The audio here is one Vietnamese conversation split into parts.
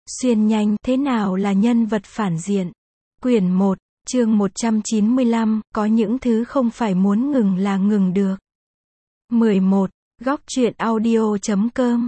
Xuyên nhanh, thế nào là nhân vật phản diện? Quyển 1, chương 195, có những thứ không phải muốn ngừng là ngừng được. 11. Góc truyện audio.com.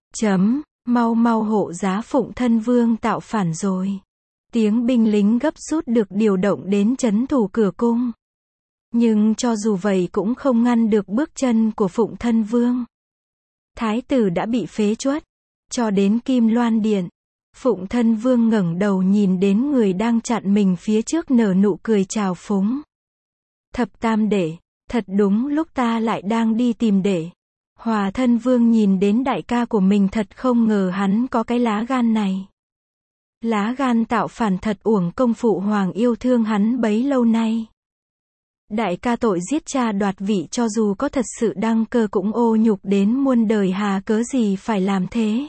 Mau mau hộ giá Phụng Thân Vương tạo phản rồi. Tiếng binh lính gấp rút được điều động đến trấn thủ cửa cung. Nhưng cho dù vậy cũng không ngăn được bước chân của Phụng Thân Vương. Thái tử đã bị phế truất. Cho đến Kim Loan Điện. Phụng Thân Vương ngẩng đầu nhìn đến người đang chặn mình phía trước nở nụ cười trào phúng. Thập Tam Đệ, thật đúng lúc ta lại đang đi tìm đệ. Hòa Thân Vương nhìn đến đại ca của mình thật không ngờ hắn có cái lá gan này. Lá gan tạo phản thật uổng công phụ hoàng yêu thương hắn bấy lâu nay. Đại ca tội giết cha đoạt vị cho dù có thật sự đăng cơ cũng ô nhục đến muôn đời, hà cớ gì phải làm thế.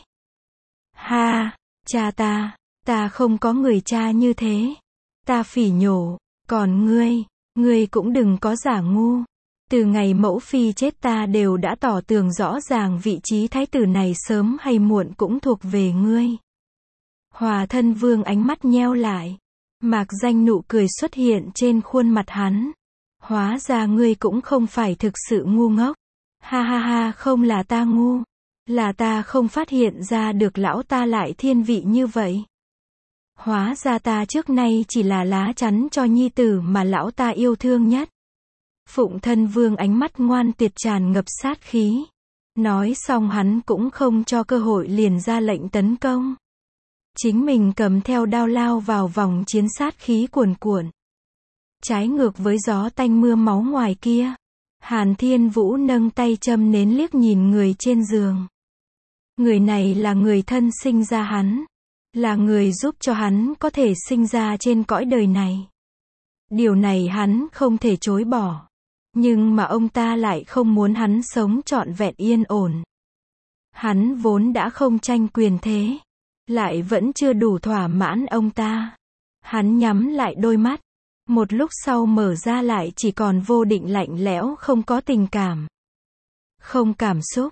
Ha, cha ta không có người cha như thế. Ta phỉ nhổ, còn ngươi cũng đừng có giả ngu. Từ ngày mẫu phi chết ta đều đã tỏ tường rõ ràng vị trí thái tử này sớm hay muộn cũng thuộc về ngươi. Hòa Thân Vương ánh mắt nheo lại. Mạc danh nụ cười xuất hiện trên khuôn mặt hắn. Hóa ra ngươi cũng không phải thực sự ngu ngốc. Ha ha ha, không là ta ngu. Là ta không phát hiện ra được lão ta lại thiên vị như vậy. Hóa ra ta trước nay chỉ là lá chắn cho nhi tử mà lão ta yêu thương nhất. Phụng Thân Vương ánh mắt ngoan tuyệt tràn ngập sát khí. Nói xong hắn cũng không cho cơ hội liền ra lệnh tấn công. Chính mình cầm theo đao lao vào vòng chiến sát khí cuồn cuộn. Trái ngược với gió tanh mưa máu ngoài kia. Hàn Thiên Vũ nâng tay châm nến liếc nhìn người trên giường. Người này là người thân sinh ra hắn. Là người giúp cho hắn có thể sinh ra trên cõi đời này. Điều này hắn không thể chối bỏ. Nhưng mà ông ta lại không muốn hắn sống trọn vẹn yên ổn. Hắn vốn đã không tranh quyền thế. Lại vẫn chưa đủ thỏa mãn ông ta. Hắn nhắm lại đôi mắt. Một lúc sau mở ra lại chỉ còn vô định lạnh lẽo, không có tình cảm. Không cảm xúc.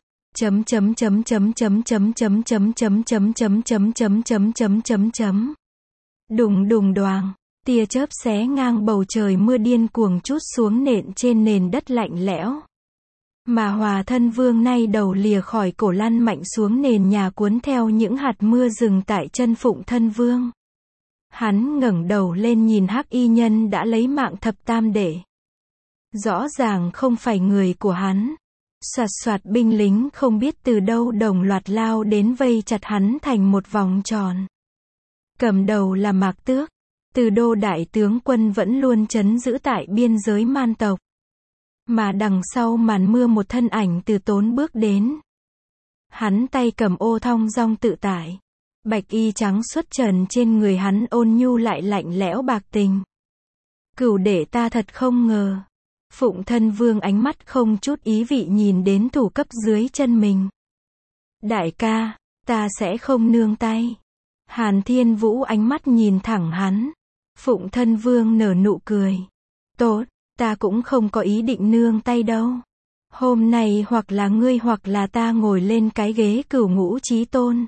Đùng đùng đoàng, tia chớp xé ngang bầu trời, mưa điên cuồng trút xuống nện trên nền đất lạnh lẽo. Mà Hòa Thân Vương nay đầu lìa khỏi cổ lăn mạnh xuống nền nhà, cuốn theo những hạt mưa rừng tại chân Phụng Thân Vương. Hắn ngẩng đầu lên nhìn hắc y nhân đã lấy mạng Thập Tam Đệ. Rõ ràng không phải người của hắn. Soạt soạt, binh lính không biết từ đâu đồng loạt lao đến vây chặt hắn thành một vòng tròn. Cầm đầu là Mạc Tước, Từ Đô đại tướng quân vẫn luôn trấn giữ tại biên giới Man tộc. Mà đằng sau màn mưa một thân ảnh từ tốn bước đến. Hắn tay cầm ô thong dong tự tại. Bạch y trắng xuất trần trên người hắn ôn nhu lại lạnh lẽo bạc tình. Cửu đệ, ta thật không ngờ. Phụng Thân Vương ánh mắt không chút ý vị nhìn đến thủ cấp dưới chân mình. Đại ca, ta sẽ không nương tay. Hàn Thiên Vũ ánh mắt nhìn thẳng hắn. Phụng Thân Vương nở nụ cười. Tốt, ta cũng không có ý định nương tay đâu. Hôm nay hoặc là ngươi hoặc là ta ngồi lên cái ghế Cửu Ngũ Chí Tôn.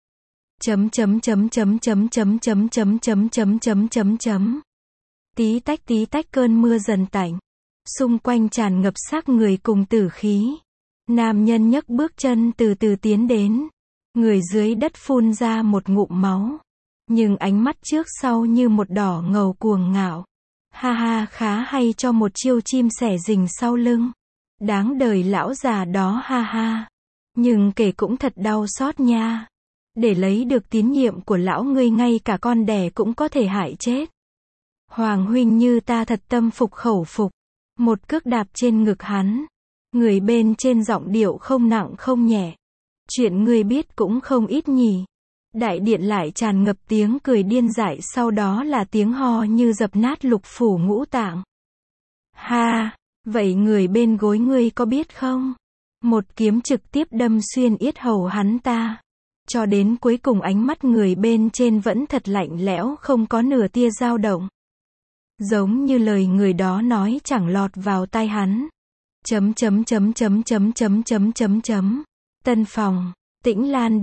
Tí tách cơn mưa dần tạnh. Xung quanh tràn ngập xác người cùng tử khí. Nam nhân nhấc bước chân từ từ tiến đến. Người dưới đất phun ra một ngụm máu. Nhưng ánh mắt trước sau như một đỏ ngầu cuồng ngạo. Ha ha, khá hay cho một chiêu chim sẻ rình sau lưng. Đáng đời lão già đó, ha ha. Nhưng kể cũng thật đau xót nha. Để lấy được tín nhiệm của lão, ngươi ngay cả con đẻ cũng có thể hại chết. Hoàng huynh như ta thật tâm phục khẩu phục. Một cước đạp trên ngực hắn. Người bên trên giọng điệu không nặng không nhẹ. Chuyện ngươi biết cũng không ít nhỉ. Đại điện lại tràn ngập tiếng cười điên dại, sau đó là tiếng ho như dập nát lục phủ ngũ tạng. Ha, vậy người bên gối ngươi có biết không? Một kiếm trực tiếp đâm xuyên yết hầu hắn ta. Cho đến cuối cùng ánh mắt người bên trên vẫn thật lạnh lẽo, không có nửa tia dao động. Giống như lời người đó nói chẳng lọt vào tai hắn. Tân phòng, Tĩnh Lan Điện,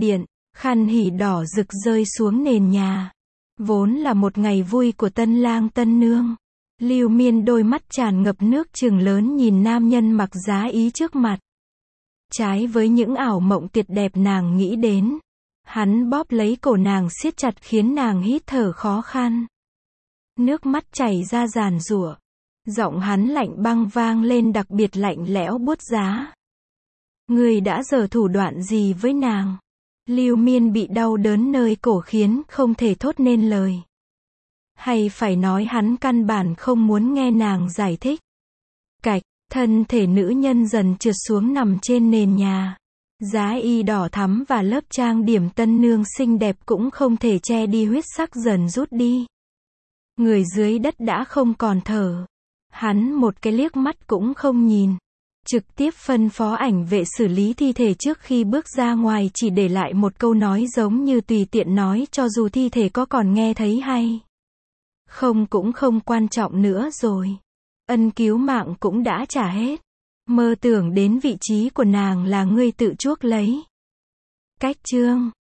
Khăn hỉ đỏ rực rơi xuống nền nhà. Vốn là một ngày vui của tân lang tân nương. Lưu Miên đôi mắt tràn ngập nước trừng lớn nhìn nam nhân mặc giá ý trước mặt. Trái với những ảo mộng tuyệt đẹp nàng nghĩ đến. Hắn bóp lấy cổ nàng siết chặt khiến nàng hít thở khó khăn. Nước mắt chảy ra giàn giụa. Giọng hắn lạnh băng vang lên đặc biệt lạnh lẽo buốt giá. Ngươi đã giở thủ đoạn gì với nàng? Lưu Miên bị đau đớn nơi cổ khiến không thể thốt nên lời. Hay phải nói hắn căn bản không muốn nghe nàng giải thích. Cạch, thân thể nữ nhân dần trượt xuống nằm trên nền nhà. Giá y đỏ thắm và lớp trang điểm tân nương xinh đẹp cũng không thể che đi huyết sắc dần rút đi. Người dưới đất đã không còn thở. Hắn một cái liếc mắt cũng không nhìn. Trực tiếp phân phó ảnh vệ xử lý thi thể trước khi bước ra ngoài, chỉ để lại một câu nói giống như tùy tiện nói cho dù thi thể có còn nghe thấy hay không cũng không quan trọng nữa rồi. Ân cứu mạng cũng đã trả hết. Mơ tưởng đến vị trí của nàng là ngươi tự chuốc lấy. Cách chương